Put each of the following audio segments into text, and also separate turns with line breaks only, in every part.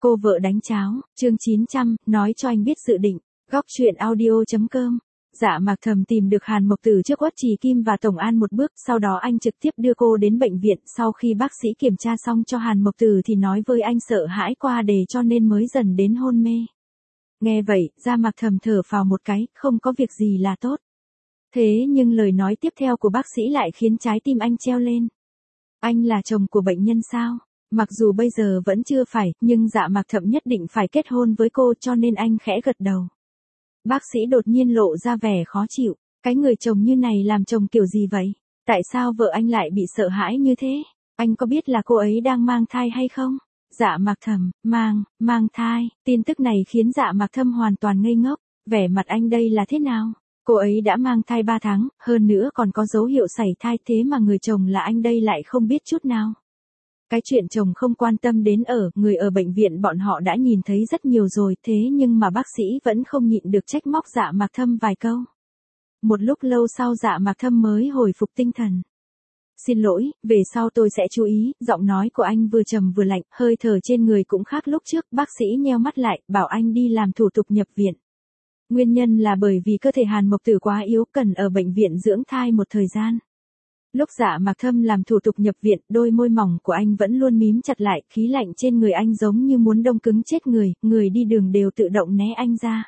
Cô vợ đánh cháo, chương 900, nói cho anh biết dự định. Góc truyện audio.com. Dạ Mạc Thầm tìm được Hàn Mộc Tử trước Uất Trì Kim và Tổng An một bước, sau đó anh trực tiếp đưa cô đến bệnh viện. Sau khi bác sĩ kiểm tra xong cho Hàn Mộc Tử thì nói với anh sợ hãi qua đề cho nên mới dần đến hôn mê. Nghe vậy, Dạ Mạc Thầm thở phào một cái, không có việc gì là tốt. Thế nhưng lời nói tiếp theo của bác sĩ lại khiến trái tim anh treo lên. Anh là chồng của bệnh nhân sao? Mặc dù bây giờ vẫn chưa phải, nhưng Dạ Mạc Thầm nhất định phải kết hôn với cô cho nên anh khẽ gật đầu. Bác sĩ đột nhiên lộ ra vẻ khó chịu, cái người chồng như này làm chồng kiểu gì vậy? Tại sao vợ anh lại bị sợ hãi như thế? Anh có biết là cô ấy đang mang thai hay không? Dạ Mạc Thầm, mang thai, tin tức này khiến Dạ Mạc Thầm hoàn toàn ngây ngốc, vẻ mặt anh đây là thế nào? Cô ấy đã mang thai 3 tháng, hơn nữa còn có dấu hiệu sảy thai thế mà người chồng là anh đây lại không biết chút nào. Cái chuyện chồng không quan tâm đến người ở bệnh viện bọn họ đã nhìn thấy rất nhiều rồi, thế nhưng mà bác sĩ vẫn không nhịn được trách móc Dạ Mạc Thầm vài câu. Một lúc lâu sau Dạ Mạc Thầm mới hồi phục tinh thần. Xin lỗi, về sau tôi sẽ chú ý. Giọng nói của anh vừa trầm vừa lạnh, hơi thở trên người cũng khác lúc trước. Bác sĩ nheo mắt lại, bảo anh đi làm thủ tục nhập viện. Nguyên nhân là bởi vì cơ thể Hàn Mộc Tử quá yếu, cần ở bệnh viện dưỡng thai một thời gian. Lúc Dạ Mạc Thầm làm thủ tục nhập viện, đôi môi mỏng của anh vẫn luôn mím chặt lại, khí lạnh trên người anh giống như muốn đông cứng chết người đi đường đều tự động né anh ra.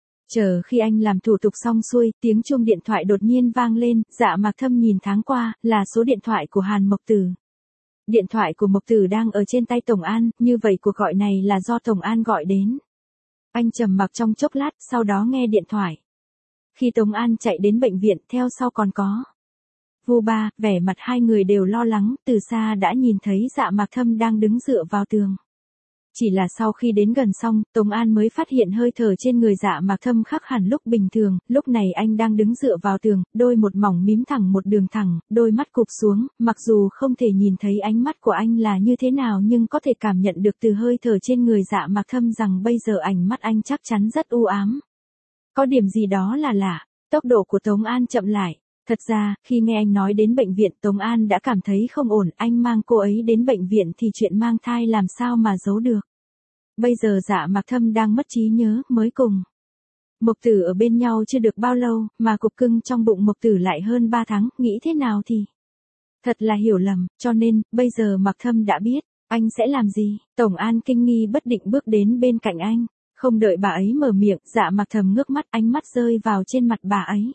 Chờ khi anh làm thủ tục xong xuôi, tiếng chuông điện thoại đột nhiên vang lên, Dạ Mạc Thầm nhìn thoáng qua, là số điện thoại của Hàn Mộc Tử. Điện thoại của Mộc Tử đang ở trên tay Tổng An, như vậy cuộc gọi này là do Tổng An gọi đến. Anh trầm mặc trong chốc lát, sau đó nghe điện thoại. Khi Tổng An chạy đến bệnh viện, theo sau còn có Vu Ba, vẻ mặt hai người đều lo lắng, từ xa đã nhìn thấy Dạ Mạc Thầm đang đứng dựa vào tường. Chỉ là sau khi đến gần xong, Tổng An mới phát hiện hơi thở trên người Dạ Mạc Thầm khác hẳn lúc bình thường, lúc này anh đang đứng dựa vào tường, đôi một mỏng mím thẳng một đường thẳng, đôi mắt cụp xuống, mặc dù không thể nhìn thấy ánh mắt của anh là như thế nào nhưng có thể cảm nhận được từ hơi thở trên người Dạ Mạc Thầm rằng bây giờ ánh mắt anh chắc chắn rất u ám. Có điểm gì đó là lạ, tốc độ của Tổng An chậm lại. Thật ra, khi nghe anh nói đến bệnh viện, Tổng An đã cảm thấy không ổn, anh mang cô ấy đến bệnh viện thì chuyện mang thai làm sao mà giấu được. Bây giờ Dạ Mạc Thầm đang mất trí nhớ, mới cùng Mộc Tử ở bên nhau chưa được bao lâu, mà cục cưng trong bụng Mộc Tử lại hơn 3 tháng, nghĩ thế nào thì thật là hiểu lầm, cho nên, bây giờ Mạc Thầm đã biết, anh sẽ làm gì. Tổng An kinh nghi bất định bước đến bên cạnh anh, không đợi bà ấy mở miệng, Dạ Mạc Thầm ngước mắt, ánh mắt rơi vào trên mặt bà ấy.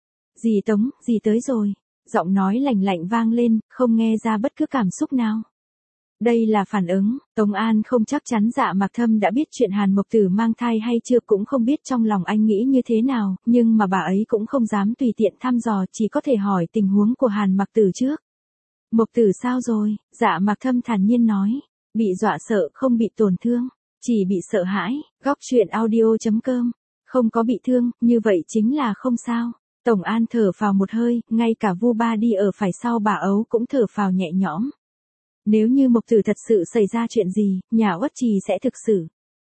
Dì Tống, dì tới rồi. Giọng nói lạnh lạnh vang lên, không nghe ra bất cứ cảm xúc nào. Đây là phản ứng. Tổng An không chắc chắn Dạ Mạc Thầm đã biết chuyện Hàn Mộc Tử mang thai hay chưa, cũng không biết trong lòng anh nghĩ như thế nào, nhưng mà bà ấy cũng không dám tùy tiện thăm dò, chỉ có thể hỏi tình huống của Hàn Mộc Tử trước. Mộc Tử sao rồi? Dạ Mạc Thầm thản nhiên nói. Bị dọa sợ, không bị tổn thương, chỉ bị sợ hãi. Góc truyện audio.com. Không có bị thương, như vậy chính là không sao. Tổng An thở phào một hơi, ngay cả Vu Ba đi ở phải sau bà ấu cũng thở phào nhẹ nhõm. Nếu như Mộc Tử thật sự xảy ra chuyện gì, nhà Uất Trì sẽ thực sự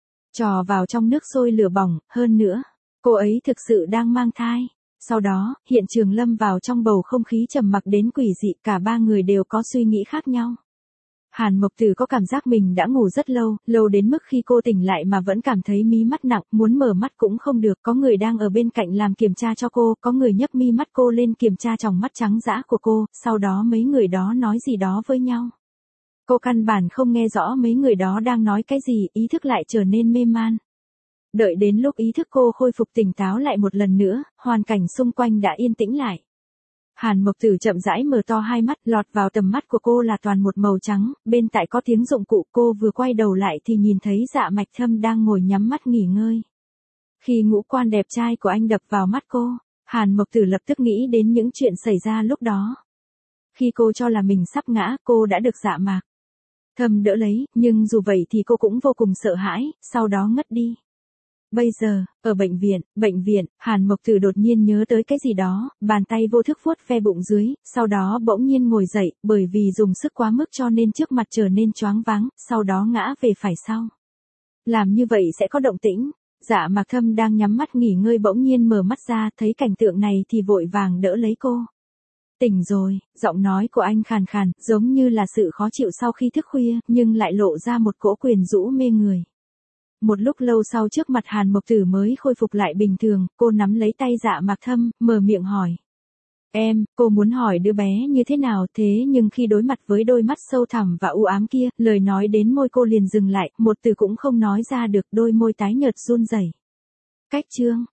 trò vào trong nước sôi lửa bỏng, hơn nữa, cô ấy thực sự đang mang thai. Sau đó, hiện trường lâm vào trong bầu không khí trầm mặc đến quỷ dị, cả ba người đều có suy nghĩ khác nhau. Hàn Mộc Tử có cảm giác mình đã ngủ rất lâu đến mức khi cô tỉnh lại mà vẫn cảm thấy mí mắt nặng, muốn mở mắt cũng không được, có người đang ở bên cạnh làm kiểm tra cho cô, có người nhấc mi mắt cô lên kiểm tra tròng mắt trắng dã của cô, sau đó mấy người đó nói gì đó với nhau. Cô căn bản không nghe rõ mấy người đó đang nói cái gì, ý thức lại trở nên mê man. Đợi đến lúc ý thức cô khôi phục tỉnh táo lại một lần nữa, hoàn cảnh xung quanh đã yên tĩnh lại. Hàn Mộc Tử chậm rãi mở to hai mắt, lọt vào tầm mắt của cô là toàn một màu trắng, bên tại có tiếng dụng cụ, cô vừa quay đầu lại thì nhìn thấy Dạ Mạc Thầm đang ngồi nhắm mắt nghỉ ngơi. Khi ngũ quan đẹp trai của anh đập vào mắt cô, Hàn Mộc Tử lập tức nghĩ đến những chuyện xảy ra lúc đó. Khi cô cho là mình sắp ngã, cô đã được Dạ Mạc Thầm đỡ lấy, nhưng dù vậy thì cô cũng vô cùng sợ hãi, sau đó ngất đi. Bây giờ, ở bệnh viện, Hàn Mộc Tử đột nhiên nhớ tới cái gì đó, bàn tay vô thức vuốt ve bụng dưới, sau đó bỗng nhiên ngồi dậy, bởi vì dùng sức quá mức cho nên trước mặt trở nên choáng váng, sau đó ngã về phải sau. Làm như vậy sẽ có động tĩnh. Dạ Mạc Thầm đang nhắm mắt nghỉ ngơi bỗng nhiên mở mắt ra, thấy cảnh tượng này thì vội vàng đỡ lấy cô. Tỉnh rồi, giọng nói của anh khàn khàn, giống như là sự khó chịu sau khi thức khuya, nhưng lại lộ ra một cỗ quyền rũ mê người. một lúc lâu sau trước mặt Hàn Mộc Tử mới khôi phục lại bình thường, cô nắm lấy tay Dạ Mạc Thâm, mở miệng hỏi. Cô muốn hỏi đứa bé như thế nào thế nhưng khi đối mặt với đôi mắt sâu thẳm và u ám kia, lời nói đến môi cô liền dừng lại, một từ cũng không nói ra được, đôi môi tái nhợt run rẩy. Cách chương